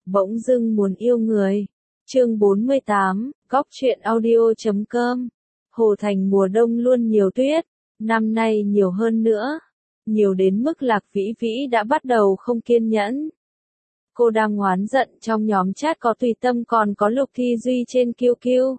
Bỗng dưng muốn yêu người. Chương 48, Góc truyện audio.com. Hồ Thành mùa đông luôn nhiều tuyết, năm nay nhiều hơn nữa. Nhiều đến mức Lạc Vĩ Vĩ đã bắt đầu không kiên nhẫn. Cô đang oán giận trong nhóm chat có Tùy Tâm còn có Lục Thi Duy trên QQ.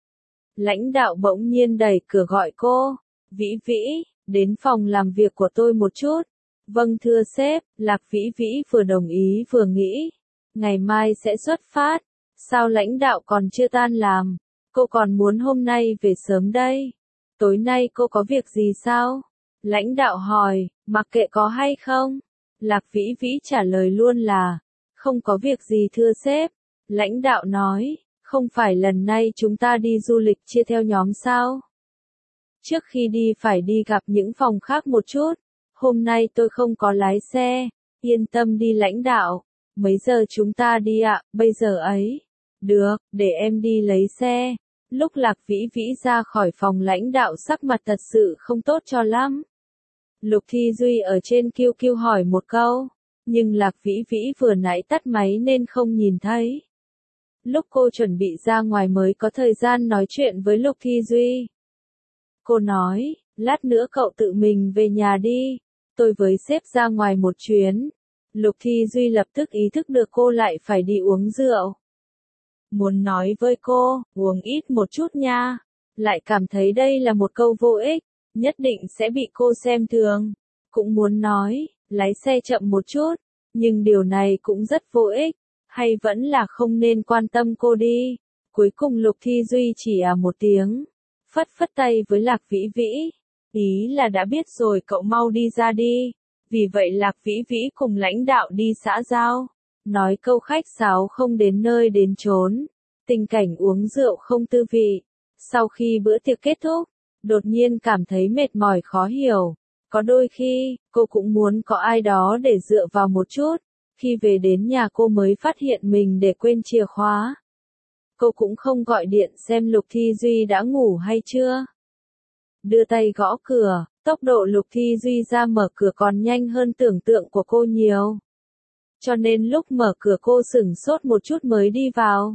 Lãnh đạo bỗng nhiên đẩy cửa gọi cô. Vĩ Vĩ, đến phòng làm việc của tôi một chút. Vâng thưa sếp, Lạc Vĩ Vĩ vừa đồng ý vừa nghĩ. Ngày mai sẽ xuất phát. Sao lãnh đạo còn chưa tan làm? Cô còn muốn hôm nay về sớm đây. Tối nay cô có việc gì sao? Lãnh đạo hỏi, mặc kệ có hay không. Lạc Vĩ Vĩ trả lời luôn là, không có việc gì thưa sếp. Lãnh đạo nói, không phải lần này chúng ta đi du lịch chia theo nhóm sao? Trước khi đi phải đi gặp những phòng khác một chút. Hôm nay tôi không có lái xe. Yên tâm đi lãnh đạo. Mấy giờ chúng ta đi ạ? Bây giờ ấy. Được, để em đi lấy xe. Lúc Lạc Vĩ Vĩ ra khỏi phòng lãnh đạo sắc mặt thật sự không tốt cho lắm. Lục Thi Duy ở trên QQ hỏi một câu, nhưng Lạc Vĩ Vĩ vừa nãy tắt máy nên không nhìn thấy. Lúc cô chuẩn bị ra ngoài mới có thời gian nói chuyện với Lục Thi Duy. Cô nói, lát nữa cậu tự mình về nhà đi, tôi với sếp ra ngoài một chuyến. Lục Thi Duy lập tức ý thức được cô lại phải đi uống rượu. Muốn nói với cô, uống ít một chút nha. Lại cảm thấy đây là một câu vô ích, nhất định sẽ bị cô xem thường. Cũng muốn nói, lái xe chậm một chút, nhưng điều này cũng rất vô ích, hay vẫn là không nên quan tâm cô đi. Cuối cùng Lục Thi Duy chỉ một tiếng, phất phất tay với Lạc Vĩ Vĩ. Ý là đã biết rồi cậu mau đi ra đi. Vì vậy Lạc Vĩ Vĩ cùng lãnh đạo đi xã giao. Nói câu khách sáo không đến nơi đến chốn. Tình cảnh uống rượu không tư vị. Sau khi bữa tiệc kết thúc, đột nhiên cảm thấy mệt mỏi khó hiểu. Có đôi khi, cô cũng muốn có ai đó để dựa vào một chút. Khi về đến nhà cô mới phát hiện mình để quên chìa khóa. Cô cũng không gọi điện xem Lục Thi Duy đã ngủ hay chưa. Đưa tay gõ cửa, tốc độ Lục Thi Duy ra mở cửa còn nhanh hơn tưởng tượng của cô nhiều. Cho nên lúc mở cửa cô sửng sốt một chút mới đi vào.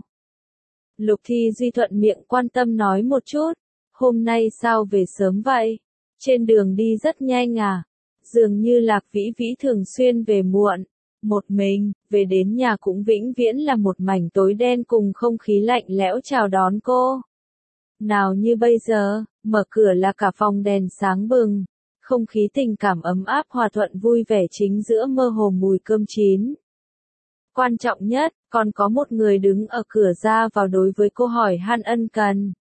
Lục Thi Duy thuận miệng quan tâm nói một chút, hôm nay sao về sớm vậy? Trên đường đi rất nhanh à? Dường như Lạc Vĩ Vĩ thường xuyên về muộn, một mình, về đến nhà cũng vĩnh viễn là một mảnh tối đen cùng không khí lạnh lẽo chào đón cô. Nào như bây giờ, mở cửa là cả phòng đèn sáng bừng, không khí tình cảm ấm áp hòa thuận vui vẻ chính giữa mơ hồ mùi cơm chín. Quan trọng nhất, còn có một người đứng ở cửa ra vào đối với cô hỏi han ân cần.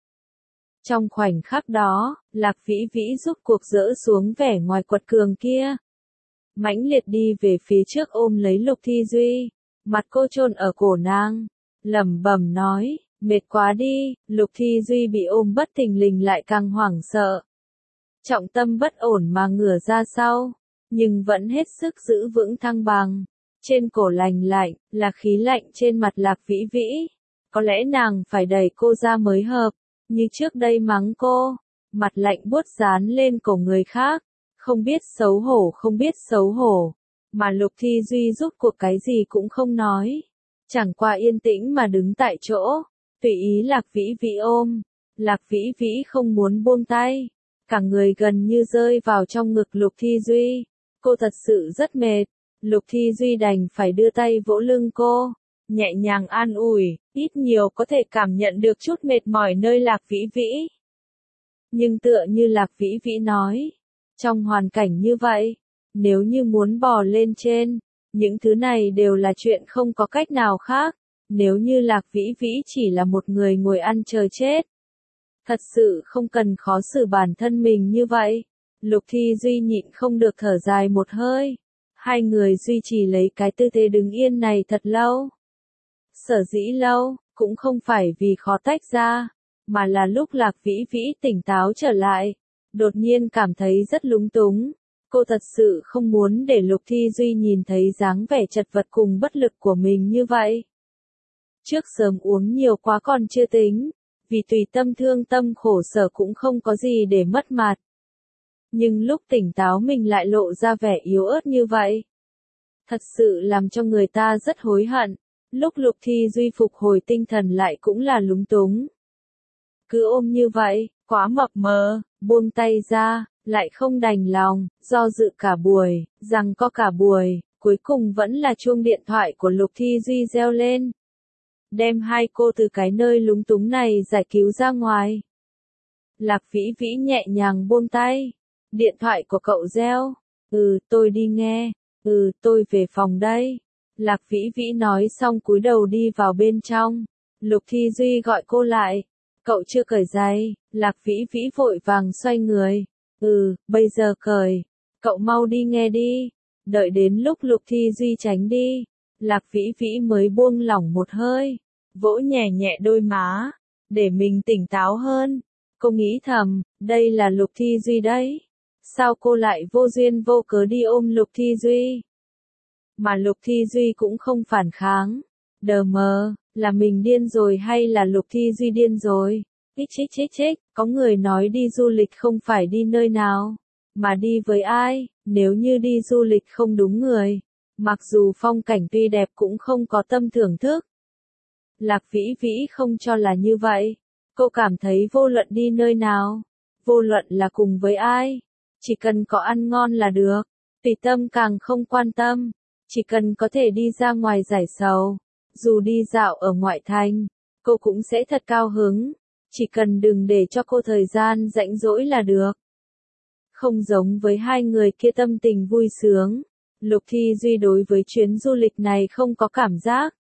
Trong khoảnh khắc đó, Lạc Vĩ Vĩ giúp cuộc dỡ xuống vẻ ngoài quật cường kia. Mãnh liệt đi về phía trước ôm lấy Lục Thi Duy, mặt cô chôn ở cổ nàng, lẩm bẩm nói, mệt quá đi. Lục Thi Duy bị ôm bất thình lình lại càng hoảng sợ. Trọng tâm bất ổn mà ngửa ra sau, nhưng vẫn hết sức giữ vững thăng bằng. Trên cổ lành lạnh, là khí lạnh trên mặt Lạc Vĩ Vĩ. Có lẽ nàng phải đẩy cô ra mới hợp, như trước đây mắng cô, mặt lạnh buốt dán lên cổ người khác, không biết xấu hổ không biết xấu hổ. Mà Lục Thi Duy giúp cuộc cái gì cũng không nói, chẳng qua yên tĩnh mà đứng tại chỗ, tùy ý Lạc Vĩ Vĩ ôm. Lạc Vĩ Vĩ không muốn buông tay, cả người gần như rơi vào trong ngực Lục Thi Duy. Cô thật sự rất mệt. Lục Thi Duy đành phải đưa tay vỗ lưng cô, nhẹ nhàng an ủi, ít nhiều có thể cảm nhận được chút mệt mỏi nơi Lạc Vĩ Vĩ. Nhưng tựa như Lạc Vĩ Vĩ nói, trong hoàn cảnh như vậy, nếu như muốn bò lên trên, những thứ này đều là chuyện không có cách nào khác. Nếu như Lạc Vĩ Vĩ chỉ là một người ngồi ăn chờ chết, thật sự không cần khó xử bản thân mình như vậy. Lục Thi Duy nhịn không được thở dài một hơi. Hai người duy trì lấy cái tư thế đứng yên này thật lâu. Sở dĩ lâu, cũng không phải vì khó tách ra, mà là lúc Lạc Vĩ Vĩ tỉnh táo trở lại, đột nhiên cảm thấy rất lúng túng. Cô thật sự không muốn để Lục Thi Duy nhìn thấy dáng vẻ chật vật cùng bất lực của mình như vậy. Trước sớm uống nhiều quá còn chưa tính, vì Tùy Tâm thương tâm khổ sở cũng không có gì để mất mặt. Nhưng lúc tỉnh táo mình lại lộ ra vẻ yếu ớt như vậy. Thật sự làm cho người ta rất hối hận. Lúc Lục Thi Duy phục hồi tinh thần lại cũng là lúng túng. Cứ ôm như vậy, quá mập mờ, buông tay ra, lại không đành lòng, do dự cả buổi, rằng có cả buổi, cuối cùng vẫn là chuông điện thoại của Lục Thi Duy reo lên. Đem hai cô từ cái nơi lúng túng này giải cứu ra ngoài. Lạc Vĩ Vĩ nhẹ nhàng buông tay. Điện thoại của cậu reo. Tôi đi nghe. Tôi về phòng đây. Lạc Vĩ Vĩ nói xong cúi đầu đi vào bên trong. Lục Thi Duy gọi cô lại. Cậu chưa cởi giày. Lạc Vĩ Vĩ vội vàng xoay người. Bây giờ cởi. Cậu mau đi nghe đi. Đợi đến lúc Lục Thi Duy tránh đi. Lạc Vĩ Vĩ mới buông lỏng một hơi. Vỗ nhẹ nhẹ đôi má. Để mình tỉnh táo hơn. Cô nghĩ thầm, đây là Lục Thi Duy đấy. Sao cô lại vô duyên vô cớ đi ôm Lục Thi Duy? Mà Lục Thi Duy cũng không phản kháng. Đờ mờ, là mình điên rồi hay là Lục Thi Duy điên rồi? Chích, có người nói đi du lịch không phải đi nơi nào, mà đi với ai, nếu như đi du lịch không đúng người. Mặc dù phong cảnh tuy đẹp cũng không có tâm thưởng thức. Lạc Vĩ Vĩ không cho là như vậy. Cô cảm thấy vô luận đi nơi nào, vô luận là cùng với ai, chỉ cần có ăn ngon là được. Tùy Tâm càng không quan tâm, chỉ cần có thể đi ra ngoài giải sầu, dù đi dạo ở ngoại thành, cô cũng sẽ thật cao hứng, chỉ cần đừng để cho cô thời gian rảnh rỗi là được. Không giống với hai người kia tâm tình vui sướng, Lục Thi Duy đối với chuyến du lịch này không có cảm giác,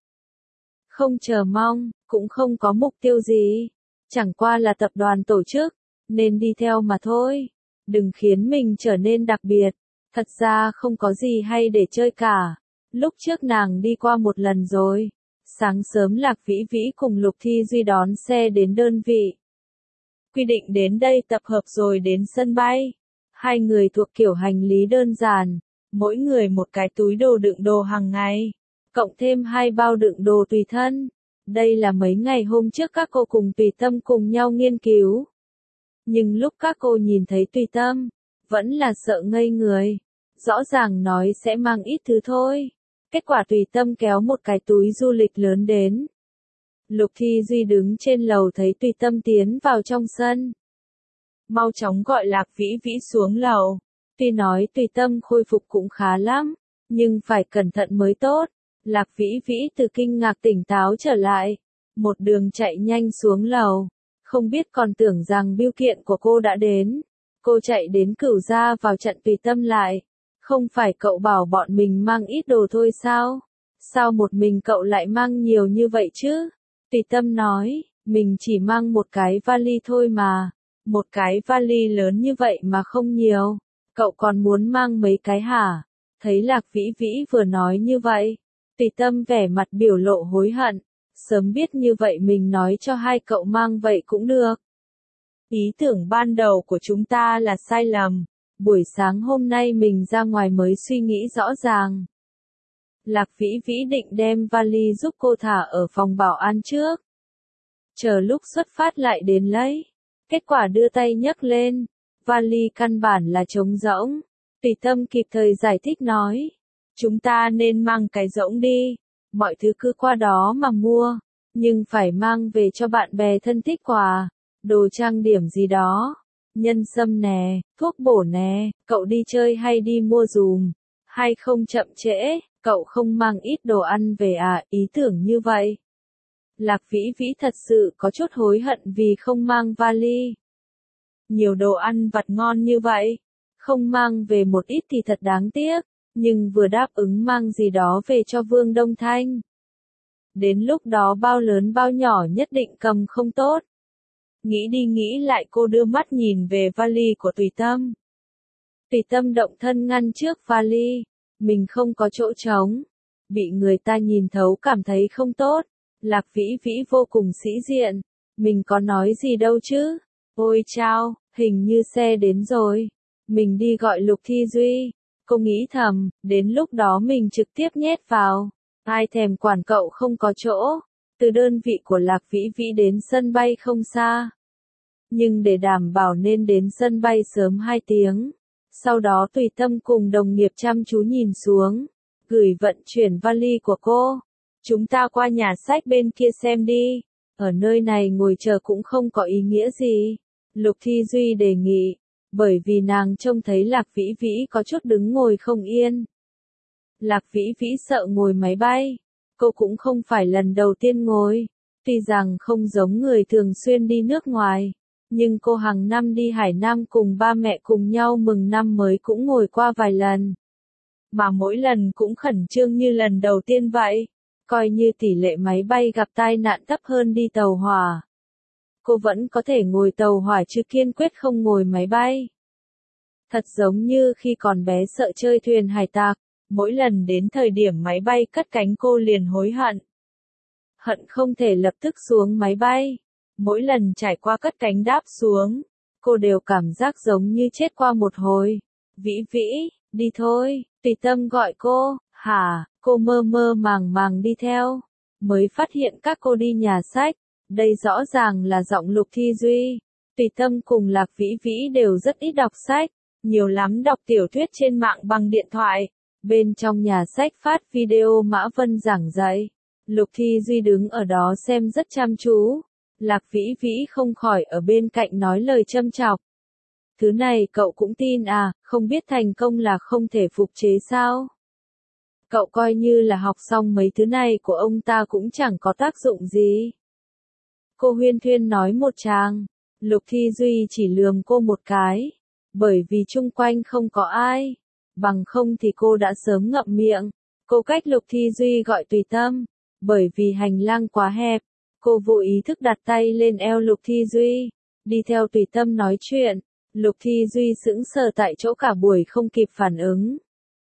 không chờ mong, cũng không có mục tiêu gì. Chẳng qua là tập đoàn tổ chức, nên đi theo mà thôi. Đừng khiến mình trở nên đặc biệt. Thật ra không có gì hay để chơi cả. Lúc trước nàng đi qua một lần rồi. Sáng sớm Lạc Vĩ Vĩ cùng Lục Thi Duy đón xe đến đơn vị. Quy định đến đây tập hợp rồi đến sân bay. Hai người thuộc kiểu hành lý đơn giản. Mỗi người một cái túi đồ đựng đồ hàng ngày. Cộng thêm 2 bao đựng đồ tùy thân. Đây là mấy ngày hôm trước các cô cùng Tùy Tâm cùng nhau nghiên cứu. Nhưng lúc các cô nhìn thấy Tùy Tâm, vẫn là sợ ngây người. Rõ ràng nói sẽ mang ít thứ thôi. Kết quả Tùy Tâm kéo một cái túi du lịch lớn đến. Lục Thi Duy đứng trên lầu thấy Tùy Tâm tiến vào trong sân. Mau chóng gọi Lạc Vĩ Vĩ xuống lầu. Tuy nói Tùy Tâm khôi phục cũng khá lắm, nhưng phải cẩn thận mới tốt. Lạc Vĩ Vĩ từ kinh ngạc tỉnh táo trở lại, một đường chạy nhanh xuống lầu, không biết còn tưởng rằng bưu kiện của cô đã đến. Cô chạy đến Cửu Gia vào chặn Tùy Tâm lại. Không phải cậu bảo bọn mình mang ít đồ thôi sao? Sao một mình cậu lại mang nhiều như vậy chứ? Tùy Tâm nói, mình chỉ mang một cái vali thôi mà. Một cái vali lớn như vậy mà không nhiều. Cậu còn muốn mang mấy cái hả? Thấy Lạc Vĩ Vĩ vừa nói như vậy. Tùy Tâm vẻ mặt biểu lộ hối hận, sớm biết như vậy mình nói cho hai cậu mang vậy cũng được. Ý tưởng ban đầu của chúng ta là sai lầm, buổi sáng hôm nay mình ra ngoài mới suy nghĩ rõ ràng. Lạc Vĩ Vĩ định đem vali giúp cô thả ở phòng bảo an trước. Chờ lúc xuất phát lại đến lấy. Kết quả đưa tay nhấc lên, vali căn bản là trống rỗng. Tùy Tâm kịp thời giải thích nói. Chúng ta nên mang cái rỗng đi, mọi thứ cứ qua đó mà mua, nhưng phải mang về cho bạn bè thân thích quà, đồ trang điểm gì đó, nhân sâm nè, thuốc bổ nè, cậu đi chơi hay đi mua dùm, hay không chậm trễ, cậu không mang ít đồ ăn về à, ý tưởng như vậy. Lạc Vĩ Vĩ thật sự có chút hối hận vì không mang vali. Nhiều đồ ăn vặt ngon như vậy, không mang về một ít thì thật đáng tiếc. Nhưng vừa đáp ứng mang gì đó về cho Vương Đông Thanh. Đến lúc đó bao lớn bao nhỏ nhất định cầm không tốt. Nghĩ đi nghĩ lại cô đưa mắt nhìn về vali của Tùy Tâm. Tùy Tâm động thân ngăn trước vali. Mình không có chỗ trống. Bị người ta nhìn thấu cảm thấy không tốt. Lạc Vĩ Vĩ vô cùng sĩ diện. Mình có nói gì đâu chứ. Ôi chao, hình như xe đến rồi. Mình đi gọi Lục Thi Duy. Cô nghĩ thầm, đến lúc đó mình trực tiếp nhét vào. Ai thèm quản cậu không có chỗ. Từ đơn vị của Lạc Vĩ Vĩ đến sân bay không xa. Nhưng để đảm bảo nên đến sân bay sớm 2 tiếng. Sau đó Tùy Tâm cùng đồng nghiệp chăm chú nhìn xuống. Gửi vận chuyển vali của cô. Chúng ta qua nhà sách bên kia xem đi. Ở nơi này ngồi chờ cũng không có ý nghĩa gì. Lục Thi Duy đề nghị. Bởi vì nàng trông thấy Lạc Vĩ Vĩ có chút đứng ngồi không yên. Lạc Vĩ Vĩ sợ ngồi máy bay. Cô cũng không phải lần đầu tiên ngồi. Tuy rằng không giống người thường xuyên đi nước ngoài. Nhưng cô hàng năm đi Hải Nam cùng ba mẹ cùng nhau mừng năm mới cũng ngồi qua vài lần. Mà mỗi lần cũng khẩn trương như lần đầu tiên vậy. Coi như tỷ lệ máy bay gặp tai nạn thấp hơn đi tàu hỏa. Cô vẫn có thể ngồi tàu hỏa chứ kiên quyết không ngồi máy bay. Thật giống như khi còn bé sợ chơi thuyền hải tặc, mỗi lần đến thời điểm máy bay cất cánh cô liền hối hận. Hận không thể lập tức xuống máy bay. Mỗi lần trải qua cất cánh đáp xuống, cô đều cảm giác giống như chết qua một hồi. Vĩ Vĩ, đi thôi, Tùy Tâm gọi cô, hả, cô mơ mơ màng màng đi theo. Mới phát hiện các cô đi nhà sách, đây rõ ràng là giọng Lục Thi Duy. Tùy Tâm cùng Lạc Vĩ Vĩ đều rất ít đọc sách, nhiều lắm đọc tiểu thuyết trên mạng bằng điện thoại. Bên trong nhà sách phát video Mã Vân giảng dạy. Lục Thi Duy đứng ở đó xem rất chăm chú. Lạc Vĩ Vĩ không khỏi ở bên cạnh nói lời châm chọc. Thứ này cậu cũng tin à, không biết thành công là không thể phục chế sao? Cậu coi như là học xong mấy thứ này của ông ta cũng chẳng có tác dụng gì. Cô huyên thuyên nói một tràng. Lục Thi Duy chỉ lườm cô một cái. Bởi vì chung quanh không có ai. Bằng không thì cô đã sớm ngậm miệng. Cô cách Lục Thi Duy gọi Tùy Tâm. Bởi vì hành lang quá hẹp. Cô vô ý thức đặt tay lên eo Lục Thi Duy. Đi theo Tùy Tâm nói chuyện. Lục Thi Duy sững sờ tại chỗ cả buổi không kịp phản ứng.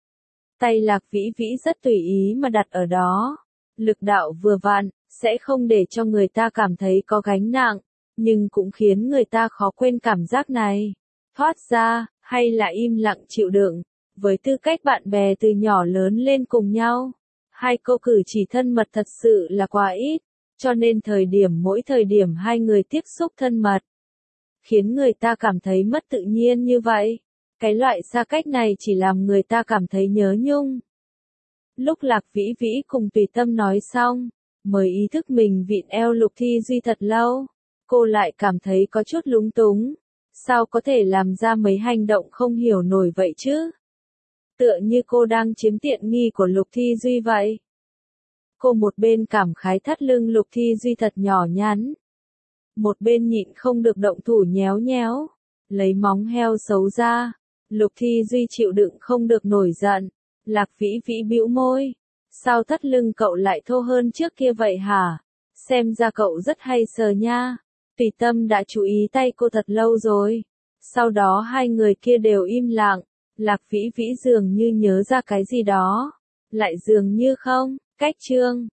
Tay Lạc Vĩ Vĩ rất tùy ý mà đặt ở đó. Lực đạo vừa vặn, sẽ không để cho người ta cảm thấy có gánh nặng, nhưng cũng khiến người ta khó quên cảm giác này. Thoát ra, hay là im lặng chịu đựng, với tư cách bạn bè từ nhỏ lớn lên cùng nhau. Hai cô cử chỉ thân mật thật sự là quá ít, cho nên mỗi thời điểm hai người tiếp xúc thân mật, khiến người ta cảm thấy mất tự nhiên như vậy. Cái loại xa cách này chỉ làm người ta cảm thấy nhớ nhung. Lúc Lạc Vĩ Vĩ cùng Tùy Tâm nói xong, mới ý thức mình vịn eo Lục Thi Duy thật lâu. Cô lại cảm thấy có chút lúng túng. Sao có thể làm ra mấy hành động không hiểu nổi vậy chứ? Tựa như cô đang chiếm tiện nghi của Lục Thi Duy vậy. Cô một bên cảm khái thắt lưng Lục Thi Duy thật nhỏ nhắn. Một bên nhịn không được động thủ nhéo nhéo. Lấy móng heo xấu ra. Lục Thi Duy chịu đựng không được nổi giận. Lạc Vĩ Vĩ bĩu môi. Sao thắt lưng cậu lại thô hơn trước kia vậy hả? Xem ra cậu rất hay sờ nha. Tùy Tâm đã chú ý tay cô thật lâu rồi. Sau đó hai người kia đều im lặng. Lạc Vĩ Vĩ dường như nhớ ra cái gì đó. Lại dường như không. Cách chương